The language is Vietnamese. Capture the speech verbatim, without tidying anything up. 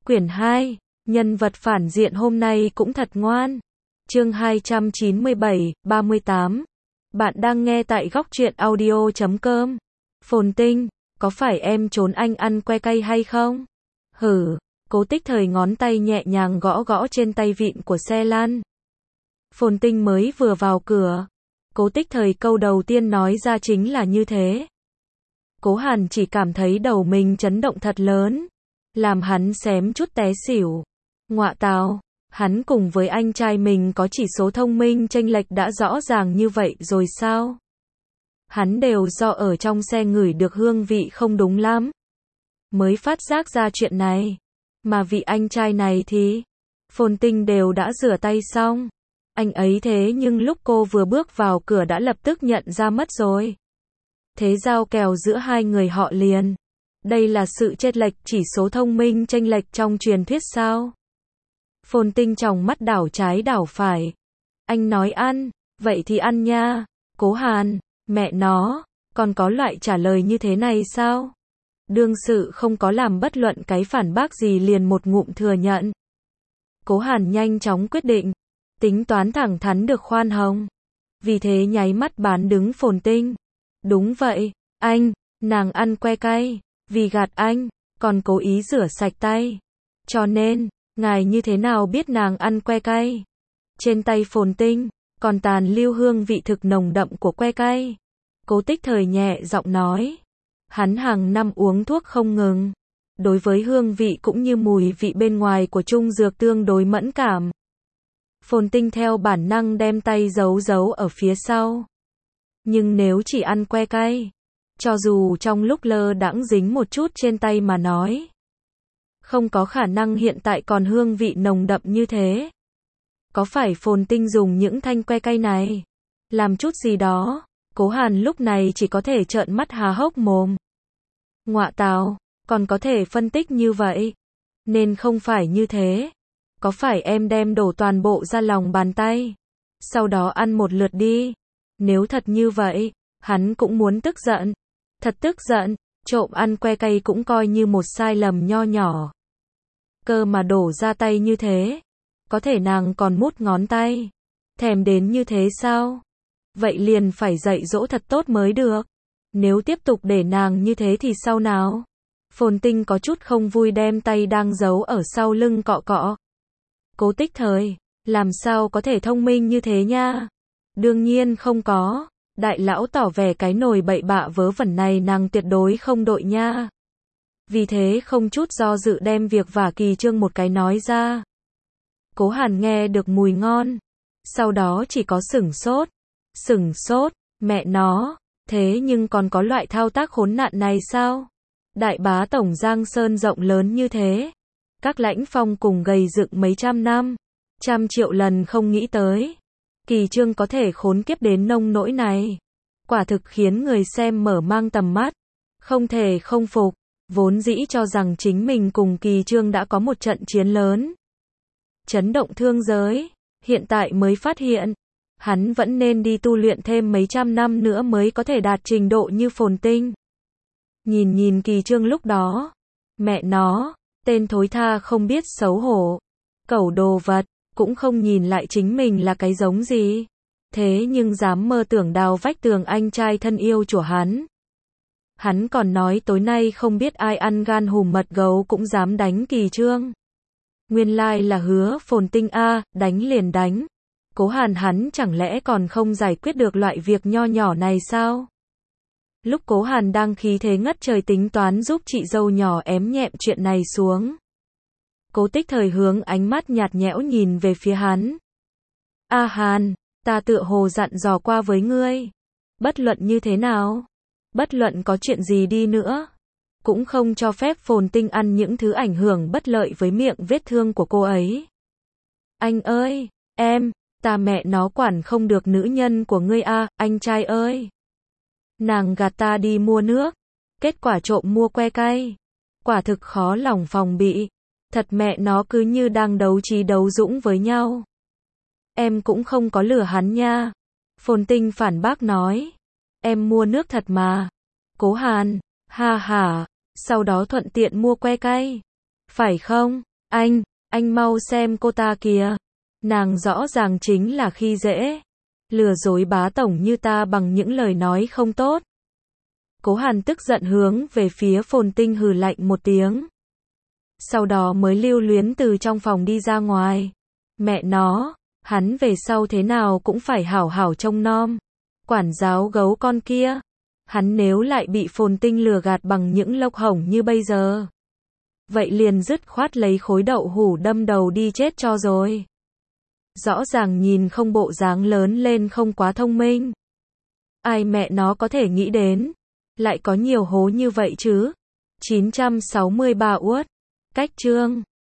Quyển hai, nhân vật phản diện hôm nay cũng thật ngoan. Chương hai trăm chín mươi bảy, ba mươi tám. Bạn đang nghe tại góc truyện audio chấm com. Phồn Tinh, có phải em trốn anh ăn que cay hay không? Hử, Cố Tích Thời ngón tay nhẹ nhàng gõ gõ trên tay vịn của xe lăn. Phồn Tinh mới vừa vào cửa. Cố Tích Thời câu đầu tiên nói ra chính là như thế. Cố Hàn chỉ cảm thấy đầu mình chấn động thật lớn, làm hắn xém chút té xỉu. Ngọa tào, hắn cùng với anh trai mình có chỉ số thông minh chênh lệch đã rõ ràng như vậy rồi sao? Hắn đều do ở trong xe ngửi được hương vị không đúng lắm, mới phát giác ra chuyện này. Mà vị anh trai này thì, Phồn Tinh đều đã rửa tay xong. Anh ấy thế nhưng lúc cô vừa bước vào cửa đã lập tức nhận ra mất rồi. Thế giao kèo giữa hai người họ liền. Đây là sự chênh lệch chỉ số thông minh chênh lệch trong truyền thuyết sao? Phồn Tinh tròng mắt đảo trái đảo phải. Anh nói ăn, vậy thì ăn nha. Cố Hàn, mẹ nó, còn có loại trả lời như thế này sao? Đương sự không có làm bất luận cái phản bác gì liền một ngụm thừa nhận. Cố Hàn nhanh chóng quyết định, tính toán thẳng thắn được khoan hồng. Vì thế nháy mắt bán đứng Phồn Tinh. Đúng vậy, anh, nàng ăn que cay, vì gạt anh, còn cố ý rửa sạch tay. Cho nên, ngài như thế nào biết nàng ăn que cay? Trên tay Phồn Tinh, còn tàn lưu hương vị thực nồng đậm của que cay. Cố Tích Thời nhẹ giọng nói. Hắn hàng năm uống thuốc không ngừng. Đối với hương vị cũng như mùi vị bên ngoài của trung dược tương đối mẫn cảm. Phồn Tinh theo bản năng đem tay giấu giấu ở phía sau. Nhưng nếu chỉ ăn que cay, cho dù trong lúc lơ đãng dính một chút trên tay mà nói, không có khả năng hiện tại còn hương vị nồng đậm như thế. Có phải Phồn Tinh dùng những thanh que cay này làm chút gì đó? Cố Hàn lúc này chỉ có thể trợn mắt há hốc mồm. Ngọa tào, còn có thể phân tích như vậy? Nên không phải như thế. Có phải em đem đổ toàn bộ ra lòng bàn tay, sau đó ăn một lượt đi? Nếu thật như vậy, hắn cũng muốn tức giận. Thật tức giận, trộm ăn que cay cũng coi như một sai lầm nho nhỏ. Cơ mà đổ ra tay như thế, có thể nàng còn mút ngón tay. Thèm đến như thế sao? Vậy liền phải dạy dỗ thật tốt mới được. Nếu tiếp tục để nàng như thế thì sao nào? Phồn Tinh có chút không vui đem tay đang giấu ở sau lưng cọ cọ. Cố Tích Thời, làm sao có thể thông minh như thế nha? Đương nhiên không có. Đại lão tỏ vẻ cái nồi bậy bạ vớ vẩn này nàng tuyệt đối không đội nha. Vì thế không chút do dự đem việc vả Kỳ Trương một cái nói ra. Cố Hàn nghe được mùi ngon, sau đó chỉ có sửng sốt. Sửng sốt, mẹ nó, thế nhưng còn có loại thao tác khốn nạn này sao? Đại bá tổng Giang Sơn rộng lớn như thế, các lãnh phong cùng gầy dựng mấy trăm năm, trăm triệu lần không nghĩ tới. Kỳ Trương có thể khốn kiếp đến nông nỗi này. Quả thực khiến người xem mở mang tầm mắt. Không thể không phục, vốn dĩ cho rằng chính mình cùng Kỳ Trương đã có một trận chiến lớn, chấn động thương giới. Hiện tại mới phát hiện, hắn vẫn nên đi tu luyện thêm mấy trăm năm nữa mới có thể đạt trình độ như Phồn Tinh. Nhìn nhìn Kỳ Trương lúc đó, mẹ nó, tên thối tha không biết xấu hổ, cẩu đồ vật, cũng không nhìn lại chính mình là cái giống gì. Thế nhưng dám mơ tưởng đào vách tường anh trai thân yêu của hắn. Hắn còn nói tối nay không biết ai ăn gan hùm mật gấu cũng dám đánh Kỳ Trương. Nguyên lai là hứa Phồn Tinh a, đánh liền đánh. Cố Hàn hắn chẳng lẽ còn không giải quyết được loại việc nho nhỏ này sao? Lúc Cố Hàn đang khí thế ngất trời tính toán giúp chị dâu nhỏ ém nhẹm chuyện này xuống, Cố Tích Thời hướng ánh mắt nhạt nhẽo nhìn về phía hắn. A Hàn, ta tựa hồ dặn dò qua với ngươi. Bất luận như thế nào, bất luận có chuyện gì đi nữa, cũng không cho phép Phồn Tinh ăn những thứ ảnh hưởng bất lợi với miệng vết thương của cô ấy. Anh ơi, em, ta mẹ nó quản không được nữ nhân của ngươi a, anh trai ơi. Nàng gạt ta đi mua nước, kết quả trộm mua que cay. Quả thực khó lòng phòng bị. Thật mẹ nó cứ như đang đấu trí đấu dũng với nhau. Em cũng không có lừa hắn nha. Phồn Tinh phản bác nói. Em mua nước thật mà. Cố Hàn, ha ha, sau đó thuận tiện mua que cay. Phải không? Anh, anh mau xem cô ta kìa. Nàng rõ ràng chính là khi dễ, lừa dối bá tổng như ta bằng những lời nói không tốt. Cố Hàn tức giận hướng về phía Phồn Tinh hừ lạnh một tiếng. Sau đó mới lưu luyến từ trong phòng đi ra ngoài. Mẹ nó, hắn về sau thế nào cũng phải hảo hảo trông nom. Quản giáo gấu con kia. Hắn nếu lại bị Phồn Tinh lừa gạt bằng những lông hổng như bây giờ, vậy liền dứt khoát lấy khối đậu hủ đâm đầu đi chết cho rồi. Rõ ràng nhìn không bộ dáng lớn lên không quá thông minh. Ai mẹ nó có thể nghĩ đến, lại có nhiều hố như vậy chứ. chín trăm sáu mươi ba uất. Cách chương